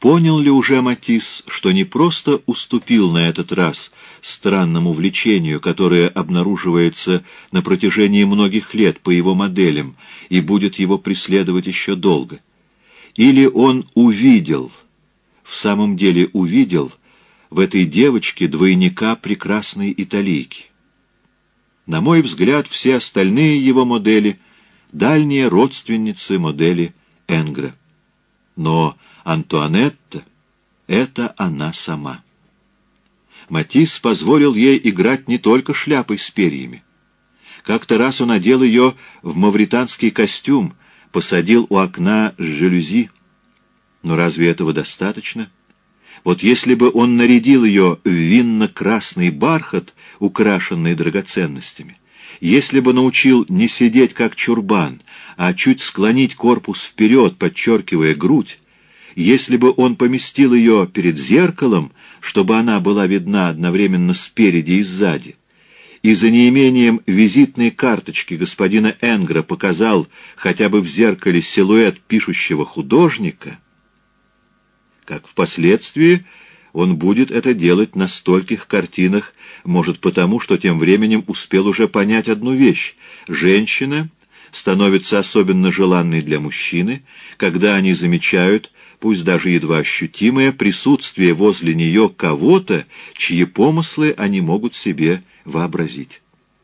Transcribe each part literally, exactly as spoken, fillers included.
Понял ли уже Матисс, что не просто уступил на этот раз странному влечению, которое обнаруживается на протяжении многих лет по его моделям и будет его преследовать еще долго? Или он увидел, в самом деле увидел, в этой девочке двойника прекрасной италийки? На мой взгляд, все остальные его модели — дальние родственницы модели Энгра. Но Антуанетта — это она сама. Матисс позволил ей играть не только шляпой с перьями. Как-то раз он одел ее в мавританский костюм, посадил у окна с жалюзи. Но разве этого достаточно? Вот если бы он нарядил ее в винно-красный бархат, украшенный драгоценностями, если бы научил не сидеть как чурбан, а чуть склонить корпус вперед, подчеркивая грудь, если бы он поместил ее перед зеркалом, чтобы она была видна одновременно спереди и сзади, и за неимением визитной карточки господина Энгра показал хотя бы в зеркале силуэт пишущего художника, как впоследствии он будет это делать на стольких картинах, может потому, что тем временем успел уже понять одну вещь: женщина становится особенно желанной для мужчины, когда они замечают, пусть даже едва ощутимое, присутствие возле нее кого-то, чьи помыслы они могут себе вообразить.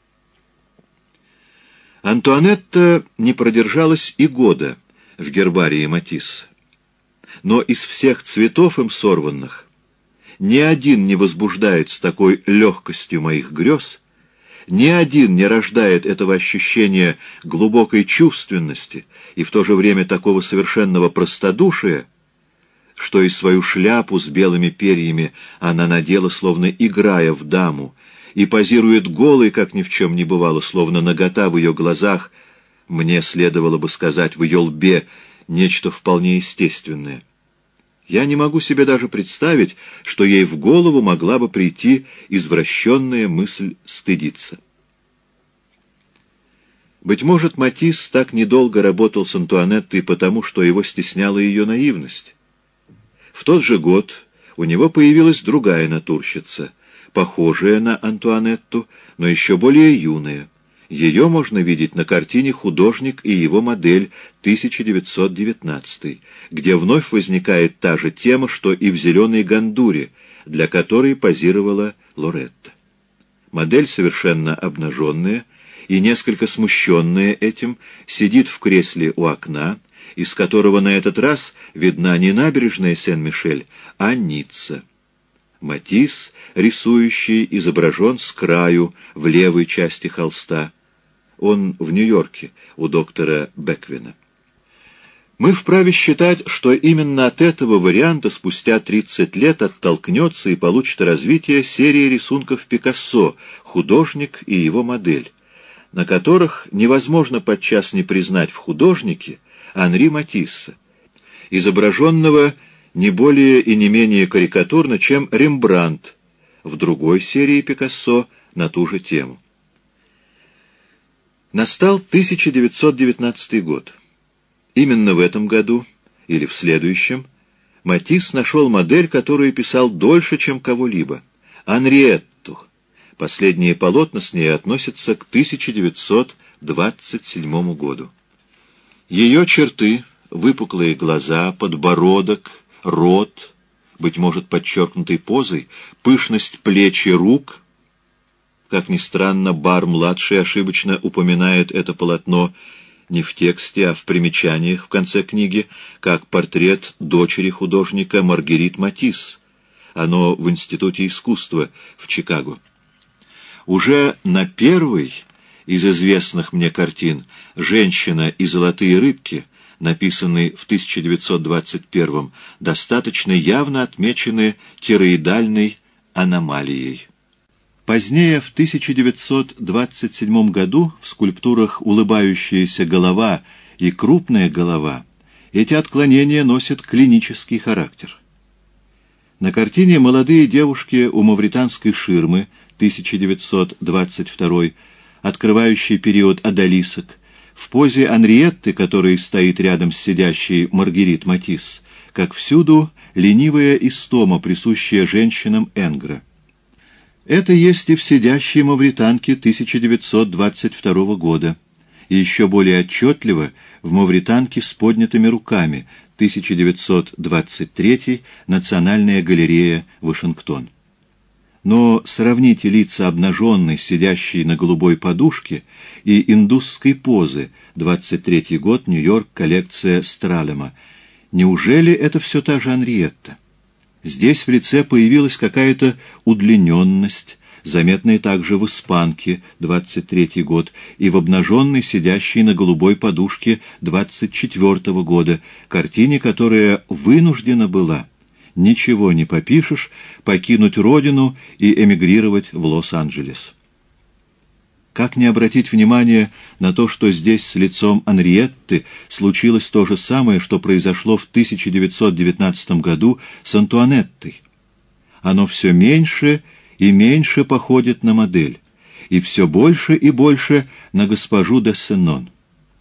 Антуанетта не продержалась и года в гербарии Матисса. Но из всех цветов им сорванных ни один не возбуждает с такой легкостью моих грез, ни один не рождает этого ощущения глубокой чувственности и в то же время такого совершенного простодушия, что и свою шляпу с белыми перьями она надела, словно играя в даму, и позирует голой, как ни в чем не бывало, словно нагота в ее глазах, мне следовало бы сказать, в ее лбе, нечто вполне естественное. Я не могу себе даже представить, что ей в голову могла бы прийти извращенная мысль стыдиться. Быть может, Матисс так недолго работал с Антуанеттой потому, что его стесняла ее наивность. В тот же год у него появилась другая натурщица, похожая на Антуанетту, но еще более юная. Ее можно видеть на картине «Художник и его модель» тысяча девятьсот девятнадцатый, где вновь возникает та же тема, что и в «Зеленой гандуре», для которой позировала Лоретта. Модель совершенно обнаженная и несколько смущенная этим, сидит в кресле у окна, из которого на этот раз видна не набережная Сен-Мишель, а Ницца. Матисс, рисующий, изображен с краю в левой части холста. Он в Нью-Йорке, у доктора Беквина. Мы вправе считать, что именно от этого варианта спустя тридцать лет оттолкнется и получит развитие серия рисунков Пикассо «Художник и его модель», на которых невозможно подчас не признать в художнике Анри Матисса, изображенного не более и не менее карикатурно, чем Рембрандт в другой серии Пикассо на ту же тему. Настал тысяча девятьсот девятнадцатый год. Именно в этом году, или в следующем, Матисс нашел модель, которую писал дольше, чем кого-либо — Анриетту. Последние полотна с ней относятся к тысяча девятьсот двадцать седьмому году. Ее черты, выпуклые глаза, подбородок, рот, быть может, подчеркнутой позой, пышность плеч и рук. Как ни странно, Бар-младший ошибочно упоминает это полотно не в тексте, а в примечаниях в конце книги, как портрет дочери художника Маргерит Матисс. Оно в Институте искусства в Чикаго. Уже на первой из известных мне картин «Женщина и золотые рыбки», написанный в тысяча девятьсот двадцать первом, достаточно явно отмечены тироидальной аномалией. Позднее, в тысяча девятьсот двадцать седьмом году, в скульптурах «Улыбающаяся голова» и «Крупная голова» эти отклонения носят клинический характер. На картине «Молодые девушки у мавританской ширмы» тысяча девятьсот двадцать второй, открывающий период одолисок, в позе Анриетты, которая стоит рядом с сидящей Маргерит Матисс, как всюду, ленивая истома, присущая женщинам Энгра. Это есть и в «Сидящей мавританке» тысяча девятьсот двадцать второго года, и еще более отчетливо в «Мавританке с поднятыми руками» тысяча девятьсот двадцать третий, Национальная галерея, Вашингтон. Но сравните лица обнаженной, сидящей на голубой подушке, и индусской позы, двадцать третий год, Нью-Йорк, коллекция Стралема. Неужели это все та же Анриетта? Здесь в лице появилась какая-то удлиненность, заметная также в испанке, двадцать третий год, и в обнаженной, сидящей на голубой подушке, двадцать четвертого года, картине, которая вынуждена была, ничего не попишешь, покинуть родину и эмигрировать в Лос-Анджелес. Как не обратить внимание на то, что здесь с лицом Анриетты случилось то же самое, что произошло в тысяча девятьсот девятнадцатом году с Антуанеттой? Оно все меньше и меньше походит на модель, и все больше и больше на госпожу де Сеннон.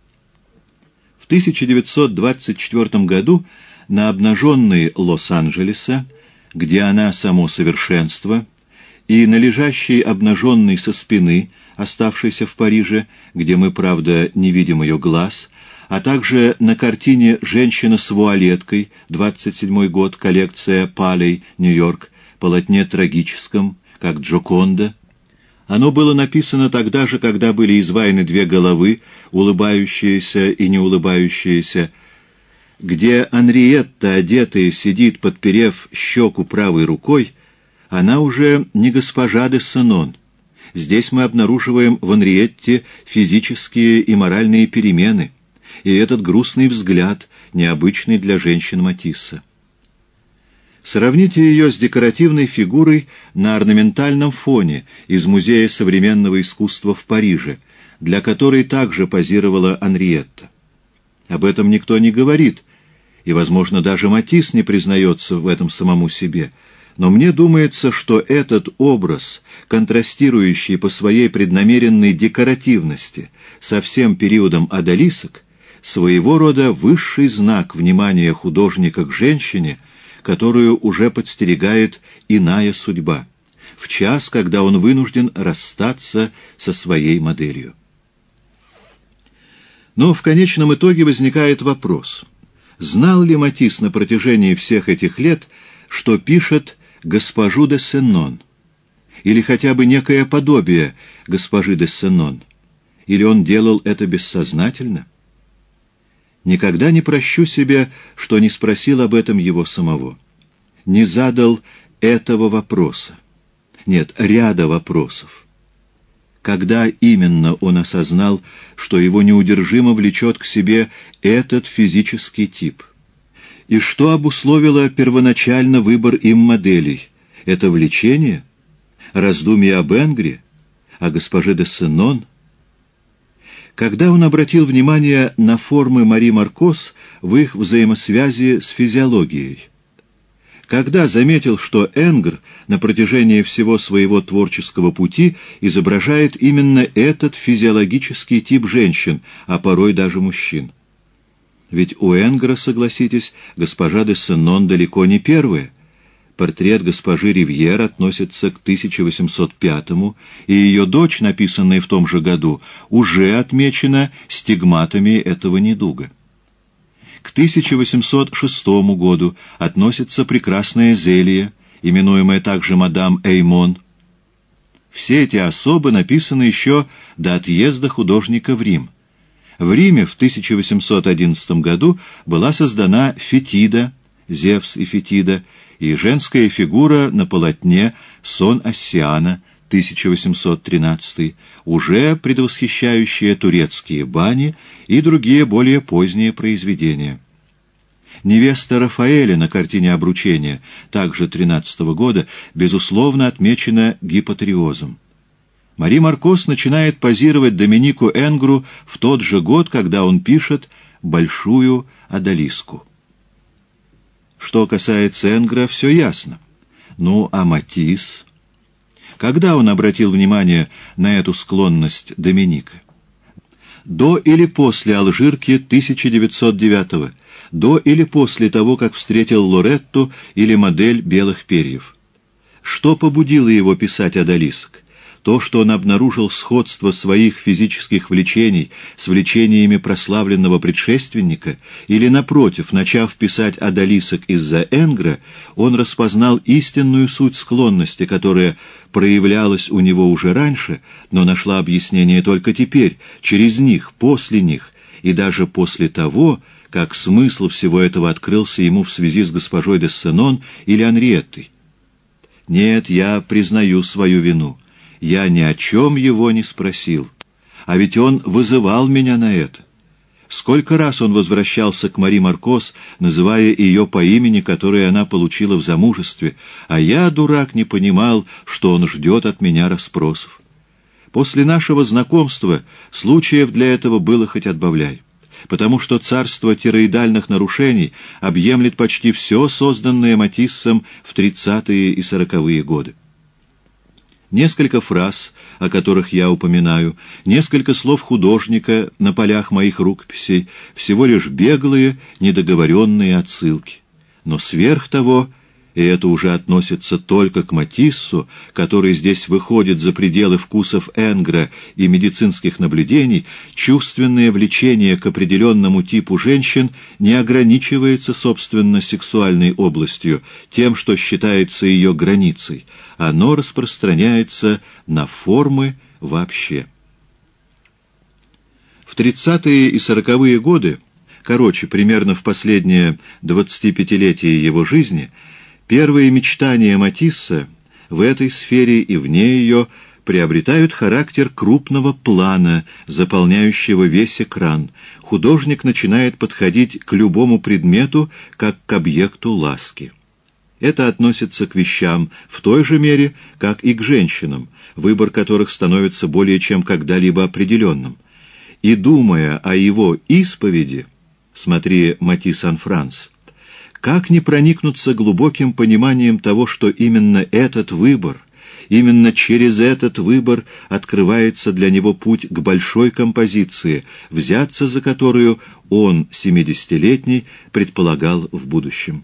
В тысяча девятьсот двадцать четвертом году на обнаженной Лос-Анджелеса, где она само совершенство, и на лежащей обнаженной со спины, оставшейся в Париже, где мы, правда, не видим ее глаз, а также на картине «Женщина с вуалеткой», двадцать седьмой год, коллекция Палей, Нью-Йорк, полотне трагическом, как Джоконда. Оно было написано тогда же, когда были изваяны две головы, улыбающиеся и не улыбающиеся, где Анриетта, одетая, сидит, подперев щеку правой рукой. Она уже не госпожа де Сеннон. Здесь мы обнаруживаем в Анриетте физические и моральные перемены, и этот грустный взгляд, необычный для женщин Матисса. Сравните ее с декоративной фигурой на орнаментальном фоне из Музея современного искусства в Париже, для которой также позировала Анриетта. Об этом никто не говорит, и, возможно, даже Матисс не признается в этом самому себе. Но мне думается, что этот образ, контрастирующий по своей преднамеренной декоративности со всем периодом одолисок, своего рода высший знак внимания художника к женщине, которую уже подстерегает иная судьба, в час, когда он вынужден расстаться со своей моделью. Но в конечном итоге возникает вопрос: знал ли Матисс на протяжении всех этих лет, что пишет госпожу де Сеннон, или хотя бы некое подобие госпожи де Сеннон, или он делал это бессознательно? Никогда не прощу себе, что не спросил об этом его самого, не задал этого вопроса, нет, ряда вопросов. Когда именно он осознал, что его неудержимо влечет к себе этот физический тип? И что обусловило первоначально выбор им моделей? Это влечение? Раздумье об Энгре? О госпоже де Сеннон? Когда он обратил внимание на формы Мари Маркос в их взаимосвязи с физиологией? Когда заметил, что Энгр на протяжении всего своего творческого пути изображает именно этот физиологический тип женщин, а порой даже мужчин? Ведь у Энгра, согласитесь, госпожа де Сеннон далеко не первая. Портрет госпожи Ривьер относится к тысяча восемьсот пятому, и ее дочь, написанная в том же году, уже отмечена стигматами этого недуга. К тысяча восемьсот шестому году относится прекрасная Зелия, именуемая также мадам Эймон. Все эти особы написаны еще до отъезда художника в Рим. В Риме в тысяча восемьсот одиннадцатом году была создана Фетида, Зевс и Фетида, и женская фигура на полотне «Сон Оссиана», тысяча восемьсот тринадцатый, уже предвосхищающая турецкие бани и другие более поздние произведения. Невеста Рафаэля на картине «Обручение», также тринадцатого года, безусловно отмечена гипотриозом. Мари Маркос начинает позировать Доминику Энгру в тот же год, когда он пишет «Большую одолиску». Что касается Энгра, все ясно. Ну, а Матисс? Когда он обратил внимание на эту склонность Доминика? До или после Алжирки тысяча девятьсот девятого, до или после того, как встретил Лоретту или модель белых перьев. Что побудило его писать одолисок? То, что он обнаружил сходство своих физических влечений с влечениями прославленного предшественника, или, напротив, начав писать одолисок из-за Энгра, он распознал истинную суть склонности, которая проявлялась у него уже раньше, но нашла объяснение только теперь, через них, после них, и даже после того, как смысл всего этого открылся ему в связи с госпожой де Сенон или Анриеттой. Нет, я признаю свою вину. Я ни о чем его не спросил. А ведь он вызывал меня на это. Сколько раз он возвращался к Мари Маркос, называя ее по имени, которое она получила в замужестве, а я, дурак, не понимал, что он ждет от меня расспросов. После нашего знакомства случаев для этого было хоть отбавляй, потому что царство тироидальных нарушений объемлет почти все, созданное Матиссом в тридцатые и сороковые годы. Несколько фраз, о которых я упоминаю, несколько слов художника на полях моих рукописей, всего лишь беглые, недоговоренные отсылки. Но сверх того, и это уже относится только к Матиссу, который здесь выходит за пределы вкусов Энгра и медицинских наблюдений, чувственное влечение к определенному типу женщин не ограничивается, собственно, сексуальной областью, тем, что считается ее границей. Оно распространяется на формы вообще. В тридцатые и сороковые годы, короче, примерно в последнее двадцатипятилетие его жизни, первые мечтания Матисса в этой сфере и вне ее приобретают характер крупного плана, заполняющего весь экран. Художник начинает подходить к любому предмету, как к объекту ласки. Это относится к вещам в той же мере, как и к женщинам, выбор которых становится более чем когда-либо определенным. И думая о его исповеди, смотри Матисс ан Франс, как не проникнуться глубоким пониманием того, что именно этот выбор, именно через этот выбор открывается для него путь к большой композиции, взяться за которую он, семидесятилетний, предполагал в будущем.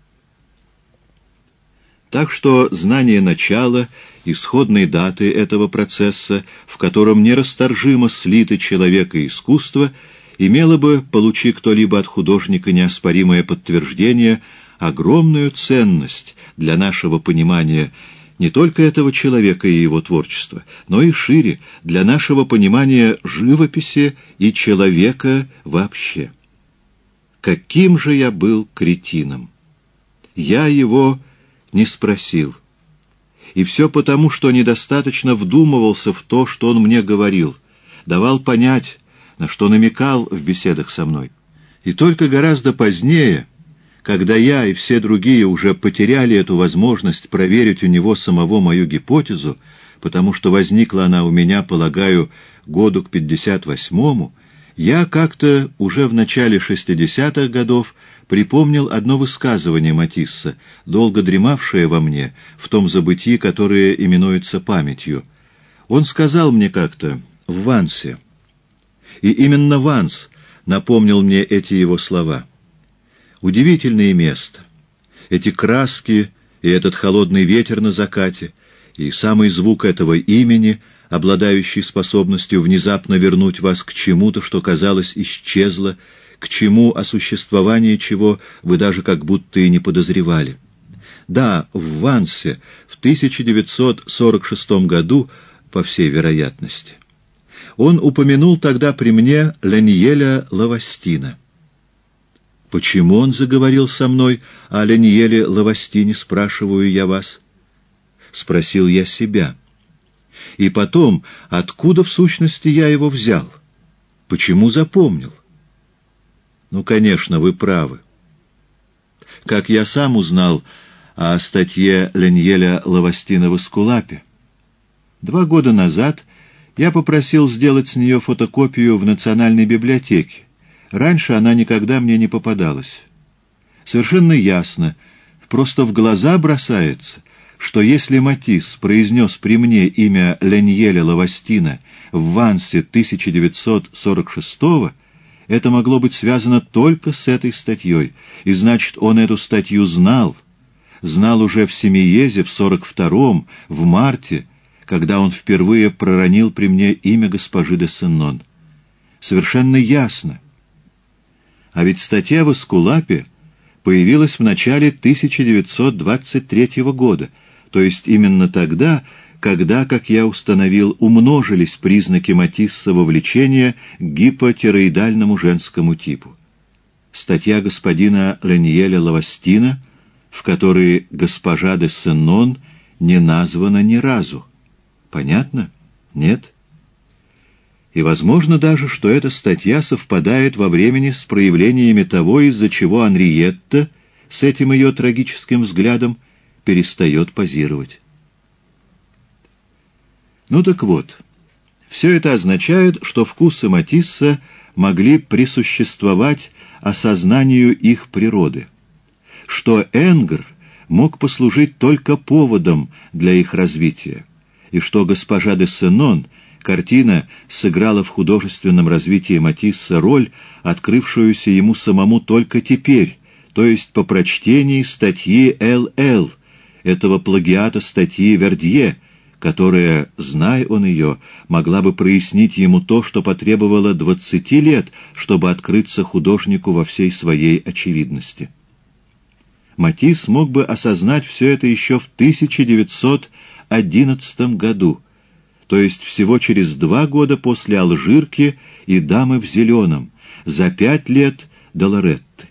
Так что знание начала, исходной даты этого процесса, в котором нерасторжимо слиты человек и искусство, имело бы, получи кто-либо от художника неоспоримое подтверждение, огромную ценность для нашего понимания не только этого человека и его творчества, но и шире, для нашего понимания живописи и человека вообще. Каким же я был кретином! Я его не спросил. И все потому, что недостаточно вдумывался в то, что он мне говорил, давал понять, на что намекал в беседах со мной. И только гораздо позднее, когда я и все другие уже потеряли эту возможность проверить у него самого мою гипотезу, потому что возникла она у меня, полагаю, году к пятьдесят восьмому, я как-то уже в начале шестидесятых годов припомнил одно высказывание Матисса, долго дремавшее во мне, в том забытии, которое именуется памятью. Он сказал мне как-то в Вансе, и именно Ванс напомнил мне эти его слова. Удивительное место. Эти краски и этот холодный ветер на закате, и самый звук этого имени, обладающий способностью внезапно вернуть вас к чему-то, что, казалось, исчезло, к чему, о существовании чего вы даже как будто и не подозревали. Да, в Вансе в тысяча девятьсот сорок шестом году, по всей вероятности. Он упомянул тогда при мне Леньеля Лавастина. Почему он заговорил со мной о Леньеле Лавастине, спрашиваю я вас? Спросил я себя. И потом, откуда в сущности я его взял? Почему запомнил? Ну, конечно, вы правы. Как я сам узнал о статье Леньеля Лавастина в Эскулапе? Два года назад я попросил сделать с нее фотокопию в Национальной библиотеке. Раньше она никогда мне не попадалась. Совершенно ясно, просто в глаза бросается, что если Матисс произнес при мне имя Леньеля Лавастина в Вансе тысяча девятьсот сорок шестого, Это могло быть связано только с этой статьей, и значит, он эту статью знал, знал уже в Семиезе в сорок втором, в марте, когда он впервые проронил при мне имя госпожи де Сеннон. Совершенно ясно. А ведь статья в Эскулапе появилась в начале тысяча девятьсот двадцать третьего года, то есть именно тогда, когда, как я установил, умножились признаки Матиссова влечения к гипотироидальному женскому типу. Статья господина Леньеля Лавастина, в которой госпожа де Сеннон не названа ни разу. Понятно? Нет? И возможно даже, что эта статья совпадает во времени с проявлениями того, из-за чего Анриетта с этим ее трагическим взглядом перестает позировать. Ну так вот, все это означает, что вкусы Матисса могли присуществовать осознанию их природы, что Энгр мог послужить только поводом для их развития, и что госпожа де Сеннон, картина, сыграла в художественном развитии Матисса роль, открывшуюся ему самому только теперь, то есть по прочтении статьи Л Л, этого плагиата статьи Вердье, которая, зная он ее, могла бы прояснить ему то, что потребовало двадцати лет, чтобы открыться художнику во всей своей очевидности. Матисс мог бы осознать все это еще в тысяча девятьсот одиннадцатом году, то есть всего через два года после «Алжирки» и «Дамы в зеленом», за пять лет до Лоретты.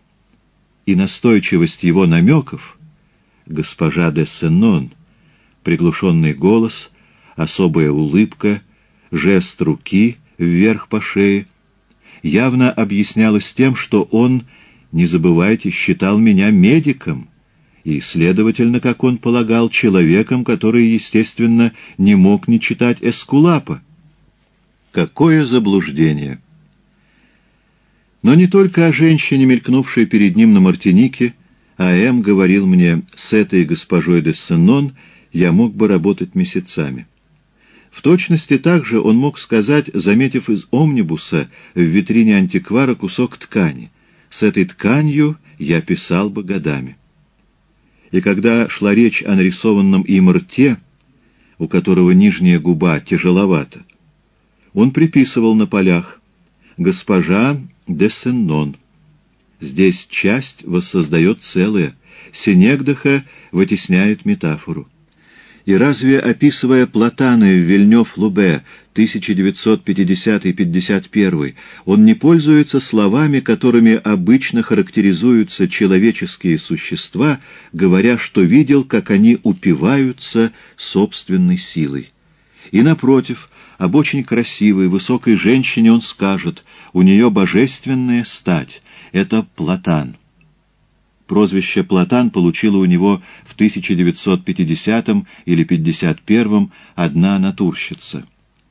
И настойчивость его намеков, госпожа де Сеннон, приглушенный голос, особая улыбка, жест руки вверх по шее, явно объяснялось тем, что он, не забывайте, считал меня медиком, и, следовательно, как он полагал, человеком, который, естественно, не мог не читать Эскулапа. Какое заблуждение! Но не только о женщине, мелькнувшей перед ним на Мартинике, а М. говорил мне, с этой госпожой де Сеннон я мог бы работать месяцами. В точности так же он мог сказать, заметив из омнибуса в витрине антиквара кусок ткани: «С этой тканью я писал бы годами». И когда шла речь о нарисованном им рте, у которого нижняя губа тяжеловата, он приписывал на полях: «Госпожа де Сеннон». Здесь часть воссоздает целое, синекдоха вытесняет метафору. И разве, описывая Платаны в Вильнёв-Лубе тысяча девятьсот пятидесятый — пятьдесят первый, он не пользуется словами, которыми обычно характеризуются человеческие существа, говоря, что видел, как они упиваются собственной силой? И, напротив, об очень красивой, высокой женщине он скажет: у нее божественная стать, это Платан. Прозвище Платан получила у него в тысяча девятьсот пятидесятом или пятьдесят первом одна натурщица.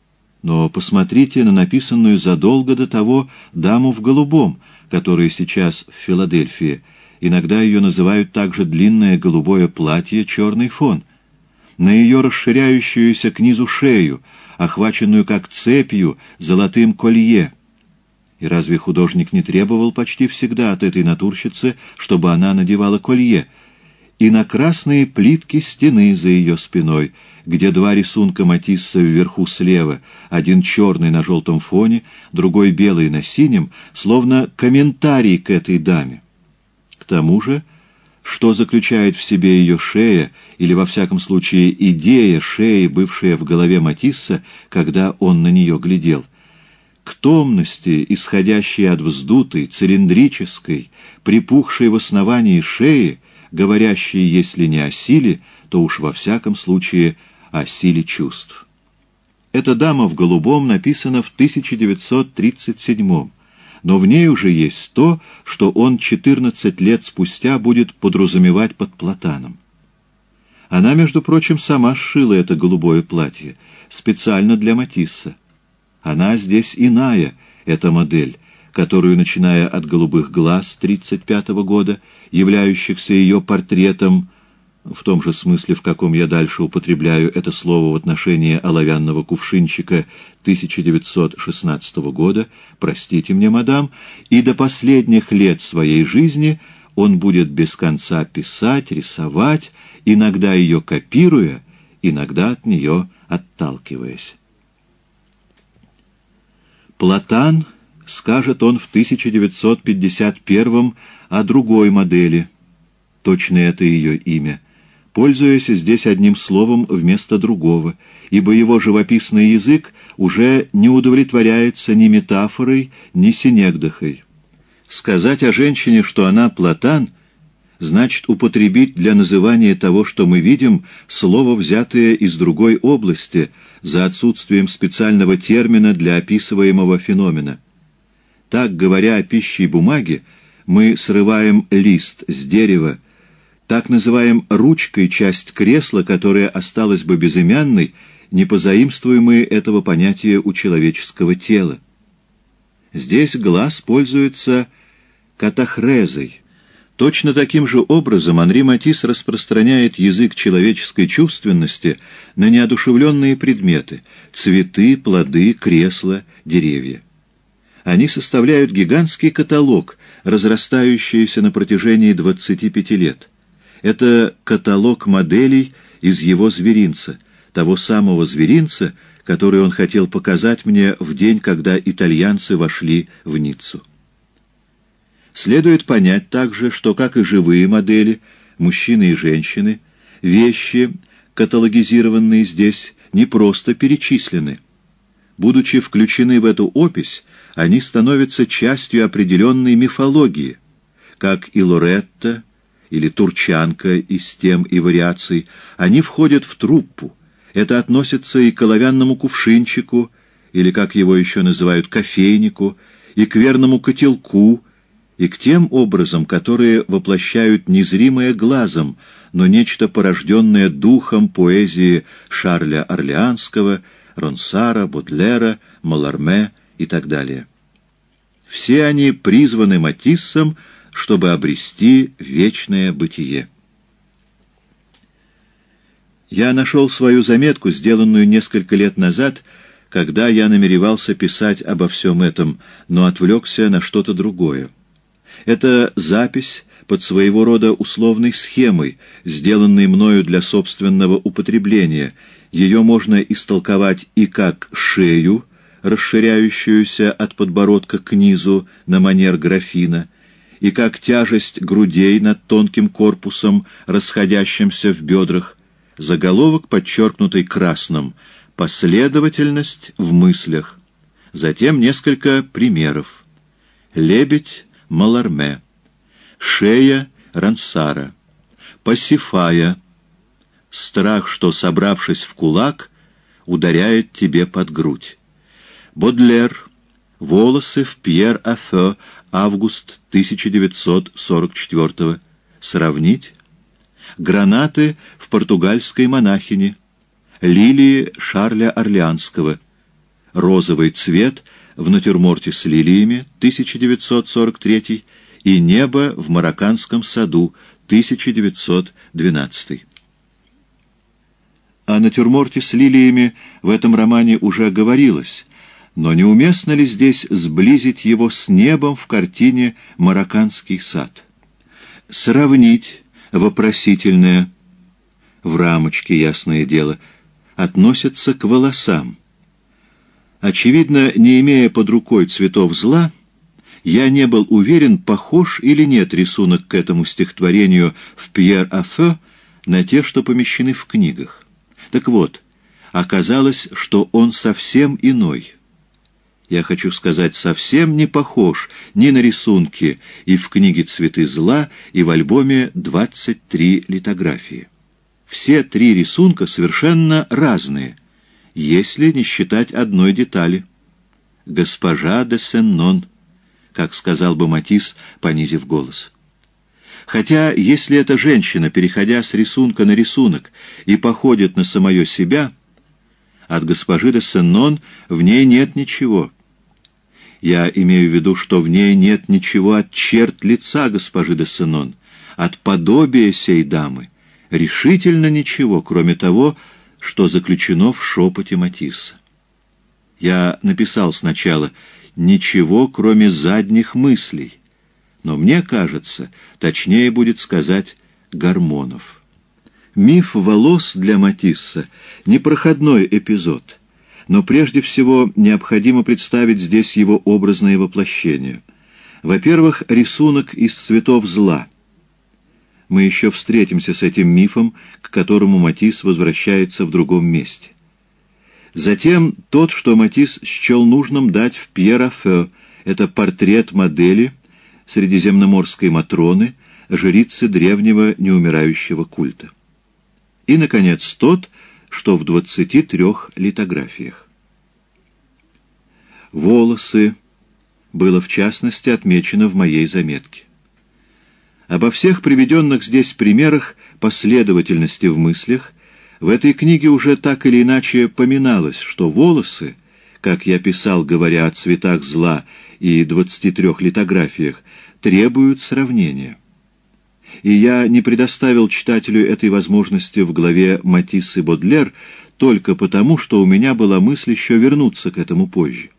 Но посмотрите на написанную задолго до того «Даму в голубом», которая сейчас в Филадельфии. Иногда ее называют также «длинное голубое платье, черный фон». На ее расширяющуюся к низу шею, охваченную как цепью, золотым колье. И разве художник не требовал почти всегда от этой натурщицы, чтобы она надевала колье? И на красные плитки стены за ее спиной, где два рисунка Матисса вверху слева, один черный на желтом фоне, другой белый на синем, словно комментарий к этой даме. К тому же, что заключает в себе ее шея, или, во всяком случае, идея шеи, бывшая в голове Матисса, когда он на нее глядел? К томности, исходящей от вздутой, цилиндрической, припухшей в основании шеи, говорящей, если не о силе, то уж во всяком случае о силе чувств. Эта «Дама в голубом» написана в тысяча девятьсот тридцать седьмом, но в ней уже есть то, что он четырнадцать лет спустя будет подразумевать под Платаном. Она, между прочим, сама сшила это голубое платье, специально для Матисса. Она здесь иная, эта модель, которую, начиная от голубых глаз тридцать пятого года, являющихся ее портретом, в том же смысле, в каком я дальше употребляю это слово в отношении оловянного кувшинчика тысяча девятьсот шестнадцатого года, простите мне, мадам, и до последних лет своей жизни он будет без конца писать, рисовать, иногда ее копируя, иногда от нее отталкиваясь. Платан, скажет он в тысяча девятьсот пятьдесят первом о другой модели, точно это ее имя, пользуясь здесь одним словом вместо другого, ибо его живописный язык уже не удовлетворяется ни метафорой, ни синекдохой. Сказать о женщине, что она Платан, значит употребить для называния того, что мы видим, слово, взятое из другой области, за отсутствием специального термина для описываемого феномена. Так, говоря о пище и бумаге, мы срываем лист с дерева, так называем ручкой часть кресла, которая осталась бы безымянной, не позаимствуемые этого понятия у человеческого тела. Здесь глаз пользуется катахрезой. Точно таким же образом Анри Матисс распространяет язык человеческой чувственности на неодушевленные предметы — цветы, плоды, кресла, деревья. Они составляют гигантский каталог, разрастающийся на протяжении двадцати пяти лет. Это каталог моделей из его зверинца, того самого зверинца, который он хотел показать мне в день, когда итальянцы вошли в Ниццу. Следует понять также, что, как и живые модели, мужчины и женщины, вещи, каталогизированные здесь, не просто перечислены. Будучи включены в эту опись, они становятся частью определенной мифологии, как и Лоретта или Турчанка из тем и вариаций. Они входят в труппу. Это относится и к оловянному кувшинчику, или, как его еще называют, кофейнику, и к верному котелку, и к тем образам, которые воплощают незримое глазом, но нечто порожденное духом поэзии Шарля Орлеанского, Ронсара, Бодлера, Маларме и так далее. Все они призваны Матиссом, чтобы обрести вечное бытие. Я нашел свою заметку, сделанную несколько лет назад, когда я намеревался писать обо всем этом, но отвлекся на что-то другое. Это запись под своего рода условной схемой, сделанной мною для собственного употребления. Ее можно истолковать и как шею, расширяющуюся от подбородка к низу на манер графина, и как тяжесть грудей над тонким корпусом, расходящимся в бедрах, заголовок, подчеркнутый красным, последовательность в мыслях, затем несколько примеров. Лебедь Маларме, шея Рансара, Пасифая, страх, что, собравшись в кулак, ударяет тебе под грудь. Бодлер, волосы в Пьер Афе, август тысяча девятьсот сорок четвёртого. Сравнить. Гранаты в португальской монахине, лилии Шарля Орлеанского, розовый цвет в натюрморте с лилиями, тысяча девятьсот сорок третий, и небо в марокканском саду, тысяча девятьсот двенадцатый. О натюрморте с лилиями в этом романе уже говорилось, но неуместно ли здесь сблизить его с небом в картине «Марокканский сад»? Сравнить вопросительное, в рамочке, ясное дело, относится к волосам. Очевидно, не имея под рукой цветов зла, я не был уверен, похож или нет рисунок к этому стихотворению в Пьер Афе на те, что помещены в книгах. Так вот, оказалось, что он совсем иной. Я хочу сказать, совсем не похож ни на рисунки и в книге «Цветы зла», и в альбоме «двадцать три литографии». Все три рисунка совершенно разные, если не считать одной детали. «Госпожа де Сеннон», как сказал бы Матисс, понизив голос. Хотя, если эта женщина, переходя с рисунка на рисунок, и походит на самое себя, от госпожи де Сеннон в ней нет ничего. Я имею в виду, что в ней нет ничего от черт лица госпожи де Сеннон, от подобия сей дамы. решительно ничего, кроме того, что заключено в шепоте Матисса. Я написал сначала «ничего, кроме задних мыслей», но мне кажется, точнее будет сказать «гормонов». Миф волос для Матисса — непроходной эпизод, но прежде всего необходимо представить здесь его образное воплощение. Во-первых, рисунок из цветов зла. Мы еще встретимся с этим мифом, к которому Матисс возвращается в другом месте. Затем тот, что Матисс счел нужным дать в Пьер-Афе, это портрет модели средиземноморской Матроны, жрицы древнего неумирающего культа. И, наконец, тот, что в двадцати трех литографиях. Волосы было, в частности, отмечено в моей заметке. Обо всех приведенных здесь примерах последовательности в мыслях в этой книге уже так или иначе поминалось, что волосы, как я писал, говоря о цветах зла и двадцати трех литографиях, требуют сравнения. И я не предоставил читателю этой возможности в главе «Матисс и Бодлер» только потому, что у меня была мысль еще вернуться к этому позже.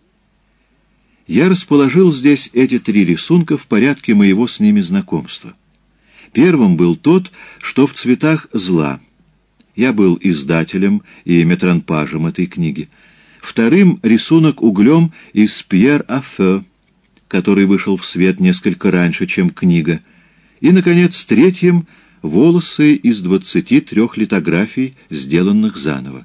Я расположил здесь эти три рисунка в порядке моего с ними знакомства. Первым был тот, что в цветах зла. Я был издателем и метранпажем этой книги. Вторым — рисунок углем из Пьер-Афе, который вышел в свет несколько раньше, чем книга. И, наконец, третьим — волосы из двадцати трех литографий, сделанных заново.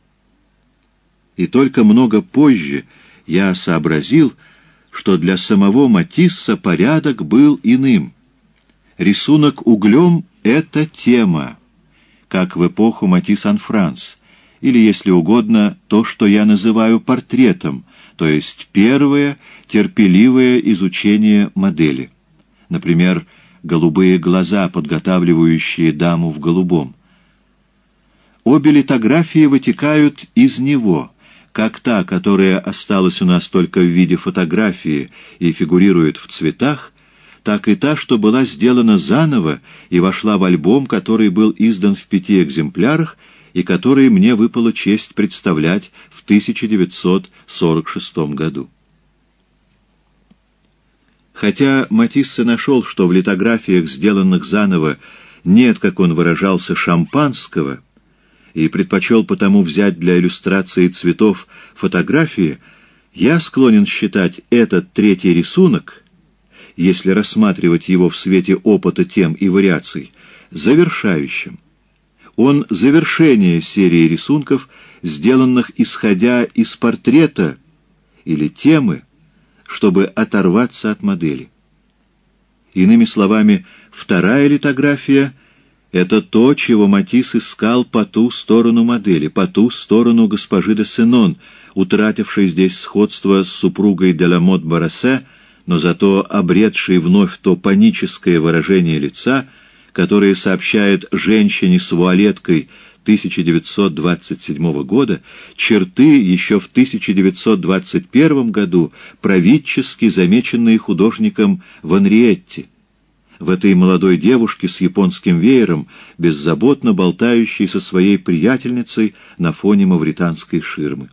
И только много позже я сообразил, что для самого Матисса порядок был иным. Рисунок углем — это тема, как в эпоху Матисс-ан-Франс, или, если угодно, то, что я называю портретом, то есть первое терпеливое изучение модели. Например, голубые глаза, подготавливающие даму в голубом. Обе литографии вытекают из него, как та, которая осталась у нас только в виде фотографии и фигурирует в цветах, так и та, что была сделана заново и вошла в альбом, который был издан в пяти экземплярах и который мне выпала честь представлять в тысяча девятьсот сорок шестом году. Хотя Матисс нашел, что в литографиях, сделанных заново, нет, как он выражался, шампанского, и предпочел потому взять для иллюстрации цветов фотографии, я склонен считать этот третий рисунок, если рассматривать его в свете опыта тем и вариаций, завершающим. Он завершение серии рисунков, сделанных исходя из портрета или темы, чтобы оторваться от модели. Иными словами, вторая литография — это то, чего Матисс искал по ту сторону модели, по ту сторону госпожи де Сенон, утратившей здесь сходство с супругой де ла Мот-Барасе, но зато обретшей вновь то паническое выражение лица, которое сообщает женщине с вуалеткой тысяча девятьсот двадцать седьмого года черты еще в тысяча девятьсот двадцать первом году, правительски замеченные художником Ванриетти, в этой молодой девушке с японским веером, беззаботно болтающей со своей приятельницей на фоне мавританской ширмы.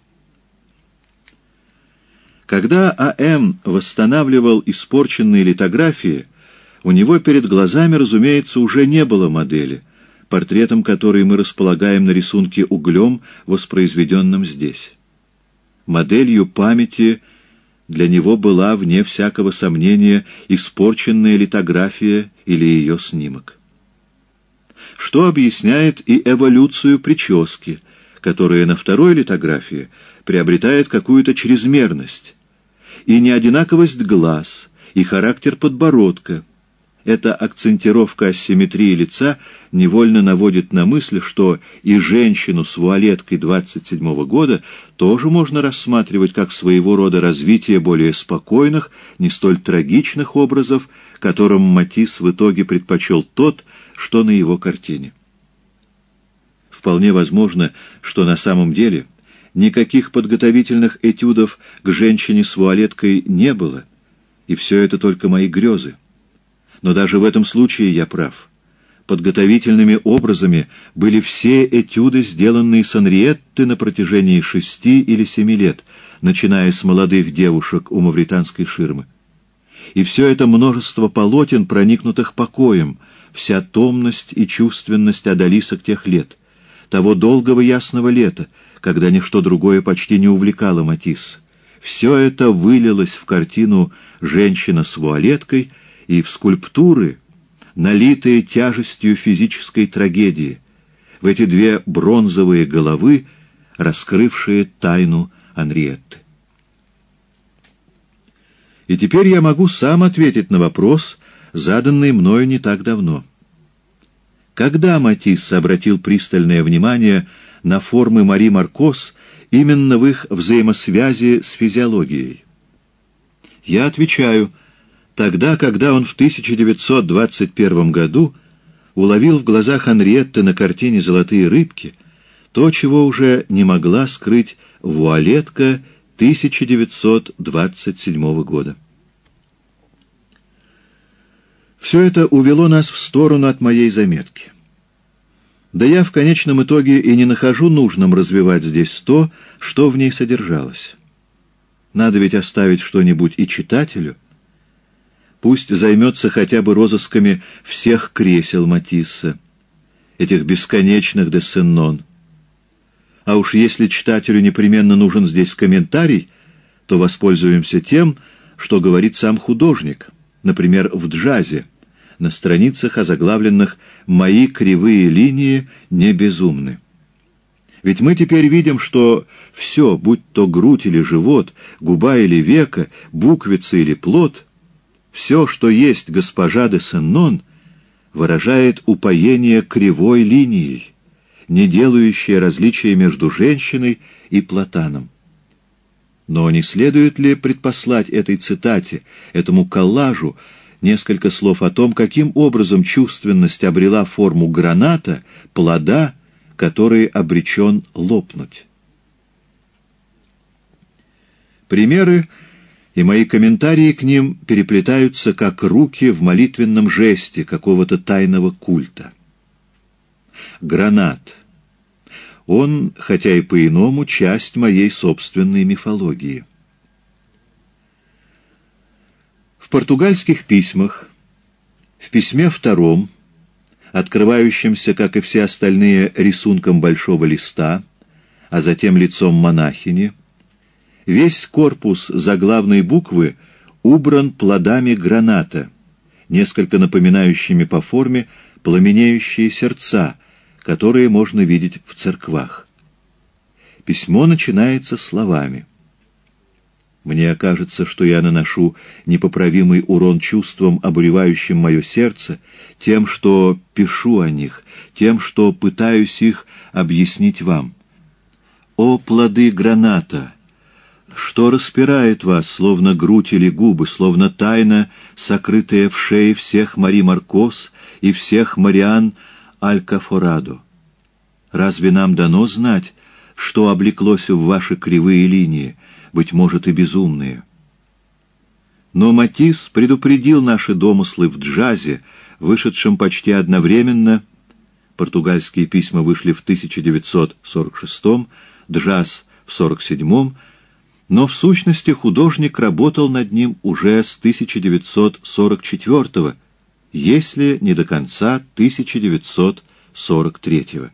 Когда А М восстанавливал испорченные литографии, у него перед глазами, разумеется, уже не было модели, портретом которой мы располагаем на рисунке углем, воспроизведенном здесь. Моделью памяти для него была, вне всякого сомнения, испорченная литография или ее снимок. Что объясняет и эволюцию прически, которая на второй литографии приобретает какую-то чрезмерность, и неодинаковость глаз, и характер подбородка. Эта акцентировка асимметрии лица невольно наводит на мысль, что и женщину с вуалеткой двадцать седьмого года тоже можно рассматривать как своего рода развитие более спокойных, не столь трагичных образов, которым Матисс в итоге предпочел тот, что на его картине. Вполне возможно, что на самом деле никаких подготовительных этюдов к женщине с вуалеткой не было, и все это только мои грезы. Но даже в этом случае я прав. подготовительными образами были все этюды, сделанные с Анриетты на протяжении шести или семи лет, начиная с молодых девушек у мавританской ширмы. И все это множество полотен, проникнутых покоем, вся томность и чувственность одолисок тех лет, того долгого ясного лета, когда ничто другое почти не увлекало Матисса. Все это вылилось в картину «Женщина с вуалеткой» и в скульптуры, налитые тяжестью физической трагедии, в эти две бронзовые головы, раскрывшие тайну Анриетты. И теперь я могу сам ответить на вопрос, заданный мною не так давно. Когда Матисс обратил пристальное внимание на формы Мари Маркос именно в их взаимосвязи с физиологией? Я отвечаю, тогда, когда он в тысяча девятьсот двадцать первом году уловил в глазах Анриетты на картине «Золотые рыбки» то, чего уже не могла скрыть вуалетка тысяча девятьсот двадцать седьмого года. Все это увело нас в сторону от моей заметки. Да я в конечном итоге и не нахожу нужным развивать здесь то, что в ней содержалось. Надо ведь оставить что-нибудь и читателю. Пусть займется хотя бы розысками всех кресел Матисса, этих бесконечных де Сеннон. А уж если читателю непременно нужен здесь комментарий, то воспользуемся тем, что говорит сам художник, например, в «Джазе», на страницах, озаглавленных «Мои кривые линии не безумны». Ведь мы теперь видим, что все, будь то грудь или живот, губа или века, буквица или плод, все, что есть госпожа де Сеннон, выражает упоение кривой линией, не делающее различия между женщиной и Платаном. Но не следует ли предпослать этой цитате, этому коллажу, несколько слов о том, каким образом чувственность обрела форму граната, плода, который обречен лопнуть? Примеры и мои комментарии к ним переплетаются, как руки в молитвенном жесте какого-то тайного культа. Гранат. Он, хотя и по-иному, часть моей собственной мифологии. В португальских письмах, в письме втором, открывающемся, как и все остальные, рисунком большого листа, а затем лицом монахини, весь корпус заглавной буквы убран плодами граната, несколько напоминающими по форме пламенеющие сердца, которые можно видеть в церквах. Письмо начинается словами: «Мне кажется, что я наношу непоправимый урон чувствам, обуревающим мое сердце, тем, что пишу о них, тем, что пытаюсь их объяснить вам. О, плоды граната! Что распирает вас, словно грудь или губы, словно тайна, сокрытая в шее всех Мари Маркос и всех Мариан Алькафорадо? Разве нам дано знать, что облеклось в ваши кривые линии, быть может, и безумные?» Но Матисс предупредил наши домыслы в «Джазе», вышедшем почти одновременно. Португальские письма вышли в тысяча девятьсот сорок шестом, «Джаз» в сорок седьмом, но в сущности художник работал над ним уже с тысяча девятьсот сорок четвёртого, если не до конца тысяча девятьсот сорок третьего.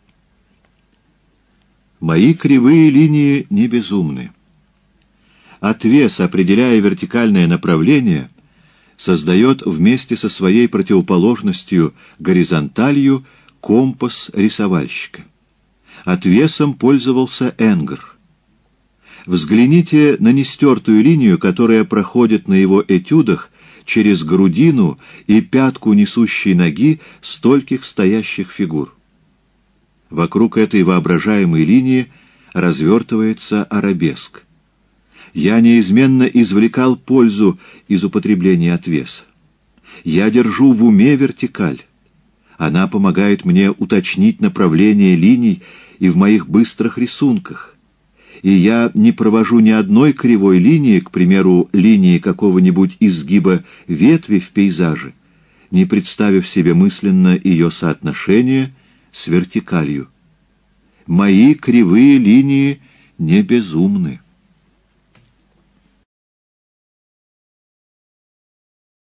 Мои кривые линии не безумны. Отвес, определяя вертикальное направление, создает вместе со своей противоположностью горизонталью компас рисовальщика. Отвесом пользовался Энгр. Взгляните на нестертую линию, которая проходит на его этюдах через грудину и пятку несущей ноги стольких стоящих фигур. Вокруг этой воображаемой линии развертывается арабеск. Я неизменно извлекал пользу из употребления отвеса. Я держу в уме вертикаль. Она помогает мне уточнить направление линий и в моих быстрых рисунках. И я не провожу ни одной кривой линии, к примеру, линии какого-нибудь изгиба ветви в пейзаже, не представив себе мысленно ее соотношение с вертикалью. Мои кривые линии не безумны.